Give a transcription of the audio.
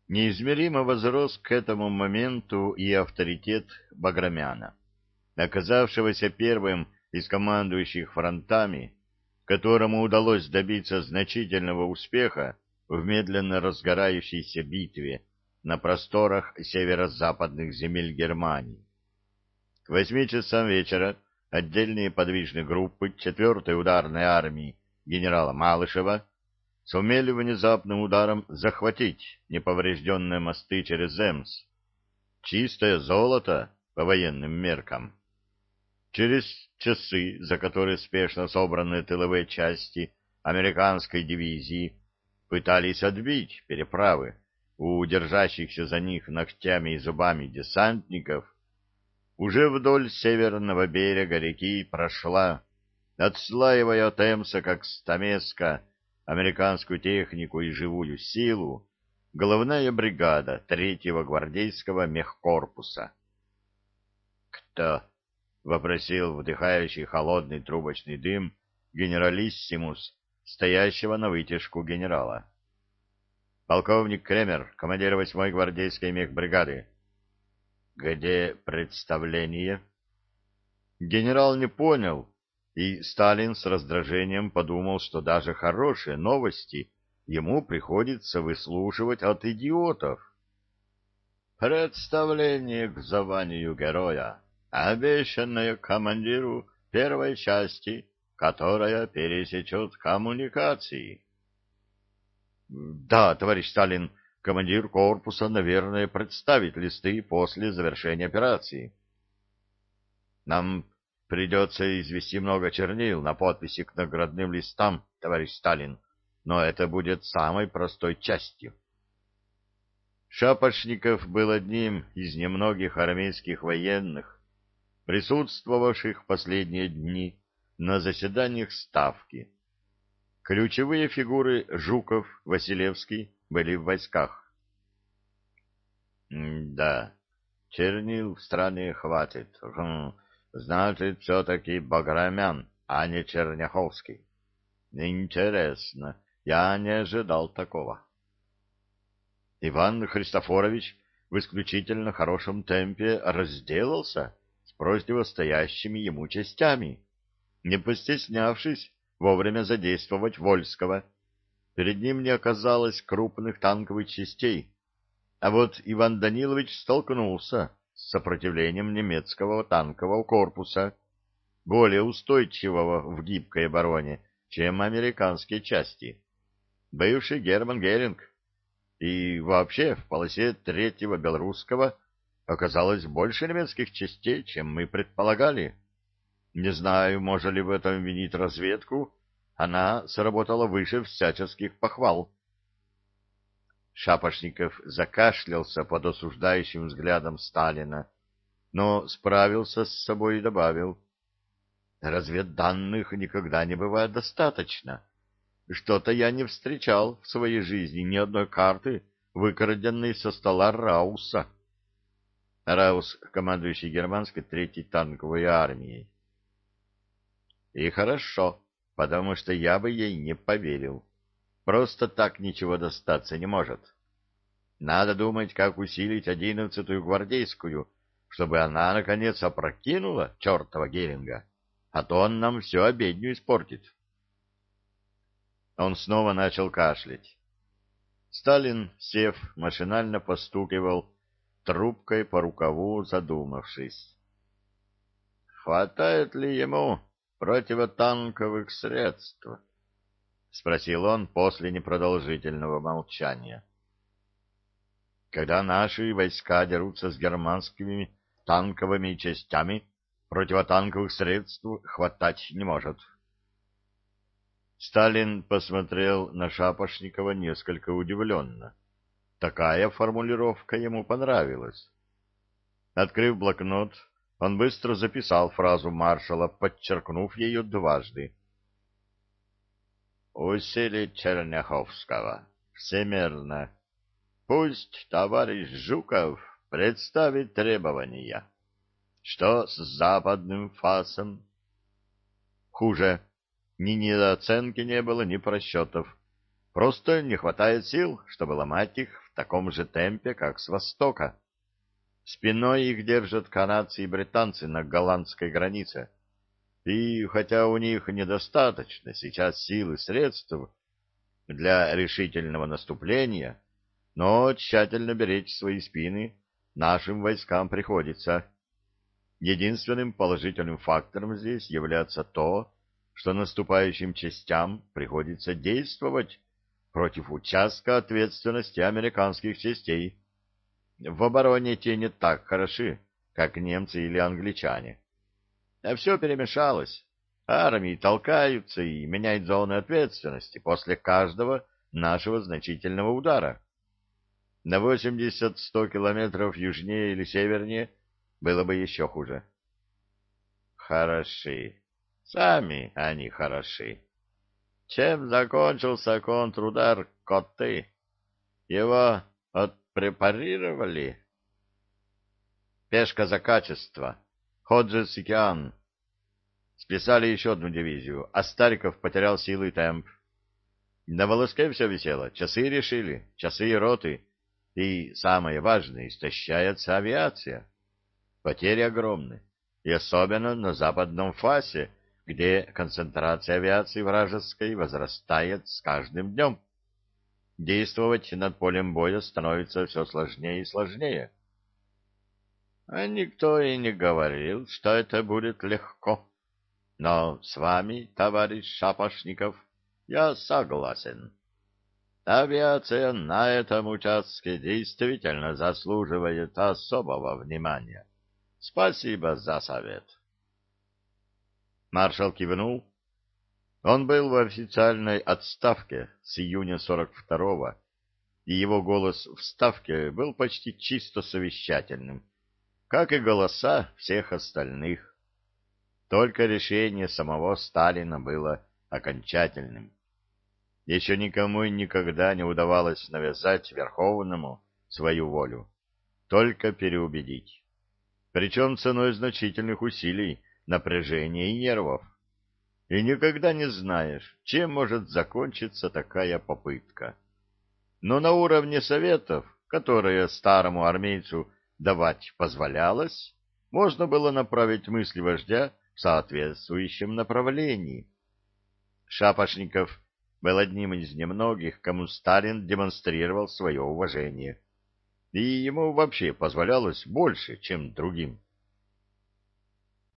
Неизмеримо возрос к этому моменту и авторитет Баграмяна, оказавшегося первым из командующих фронтами, которому удалось добиться значительного успеха в медленно разгорающейся битве на просторах северо-западных земель Германии. К 8 часам вечера отдельные подвижные группы 4-й ударной армии генерала Малышева сумели внезапным ударом захватить неповрежденные мосты через Эмс. Чистое золото по военным меркам. Через часы, за которые спешно собранные тыловые части американской дивизии пытались отбить переправы у держащихся за них ногтями и зубами десантников, уже вдоль северного берега реки прошла, отслаивая от Эмса как стамеска американскую технику и живую силу, головная бригада 3-го гвардейского мехкорпуса. «Кто?» — вопросил вдыхающий холодный трубочный дым генералиссимус, стоящего на вытяжку генерала. «Полковник Кремер, командир 8-й гвардейской мехбригады». «Где представление?» Генерал не понял, и Сталин с раздражением подумал, что даже хорошие новости ему приходится выслушивать от идиотов. «Представление к званию героя, обещанное командиру первой части, которая пересечет коммуникации». «Да, товарищ Сталин, командир корпуса, наверное, представит листы после завершения операции». «Нам придется извести много чернил на подписи к наградным листам, товарищ Сталин, но это будет самой простой частью». Шапошников был одним из немногих армейских военных, присутствовавших в последние дни на заседаниях Ставки. Ключевые фигуры Жуков, Василевский были в войсках. «Да, чернил в стране хватит. Значит, все-таки Баграмян, а не Черняховский. Интересно, я не ожидал такого». Иван Христофорович в исключительно хорошем темпе разделался с противостоящими ему частями, не постеснявшись вовремя задействовать Вольского. Перед ним не оказалось крупных танковых частей, а вот Иван Данилович столкнулся с сопротивлением немецкого танкового корпуса, более устойчивого в гибкой обороне, чем американские части. Бывший Герман Геринг. И вообще в полосе 3-го Белорусского оказалось больше немецких частей, чем мы предполагали. Не знаю, можно ли в этом винить разведку, она сработала выше всяческих похвал. Шапошников закашлялся под осуждающим взглядом Сталина, но справился с собой и добавил: «Разведданных никогда не бывает достаточно. Что-то я не встречал в своей жизни ни одной карты, выкраденной со стола Рауса». Раус, командующий германской 3-й танковой армией. «И хорошо, потому что я бы ей не поверил. Просто так ничего достаться не может. Надо думать, как усилить 11-ю гвардейскую, чтобы она, наконец, опрокинула чертова Геринга, а то он нам всю обедню испортит». Он снова начал кашлять. Сталин, сев, машинально постукивал трубкой по рукаву, задумавшись. «Хватает ли ему противотанковых средств?» — спросил он после непродолжительного молчания. «Когда наши войска дерутся с германскими танковыми частями, противотанковых средств хватать не может». Сталин посмотрел на Шапошникова несколько удивленно. Такая формулировка ему понравилась. Открыв блокнот, он быстро записал фразу маршала, подчеркнув ее дважды. «Усилить Черняховского. Всемерно. Пусть товарищ Жуков представит требования. Что с западным фасом?» Хуже. Ни недооценки не было, ни просчетов. Просто не хватает сил, чтобы ломать их в таком же темпе, как с востока. Спиной их держат канадцы и британцы на голландской границе. И хотя у них недостаточно сейчас сил и средств для решительного наступления, но тщательно беречь свои спины нашим войскам приходится. Единственным положительным фактором здесь является то, что наступающим частям приходится действовать против участка ответственности американских частей. В обороне те не так хороши, как немцы или англичане. А все перемешалось. Армии толкаются и меняют зоны ответственности после каждого нашего значительного удара. На 80-100 километров южнее или севернее было бы еще хуже. Хороши. Сами они хороши. Чем закончился контрудар Коты? Его отпрепарировали? Пешка за качество. Ходжес-Сикиан. Списали еще одну дивизию, а Стариков потерял силы и темп. На волоске все висело, часы решили, часы и роты. И, самое важное, истощается авиация. Потери огромны, и особенно на западном фасе, где концентрация авиации вражеской возрастает с каждым днем. Действовать над полем боя становится все сложнее и сложнее. А никто и не говорил, что это будет легко. Но с вами, товарищ Шапошников, я согласен. Авиация на этом участке действительно заслуживает особого внимания. Спасибо за совет. Маршал кивнул. Он был в официальной отставке с июня 42-го, и его голос в Ставке был почти чисто совещательным, как и голоса всех остальных. Только решение самого Сталина было окончательным. Еще никому и никогда не удавалось навязать Верховному свою волю, только переубедить. Причем ценой значительных усилий, напряжения и нервов. И никогда не знаешь, чем может закончиться такая попытка. Но на уровне советов, которые старому армейцу давать позволялось, можно было направить мысли вождя в соответствующем направлении. Шапошников был одним из немногих, кому Сталин демонстрировал свое уважение. И ему вообще позволялось больше, чем другим.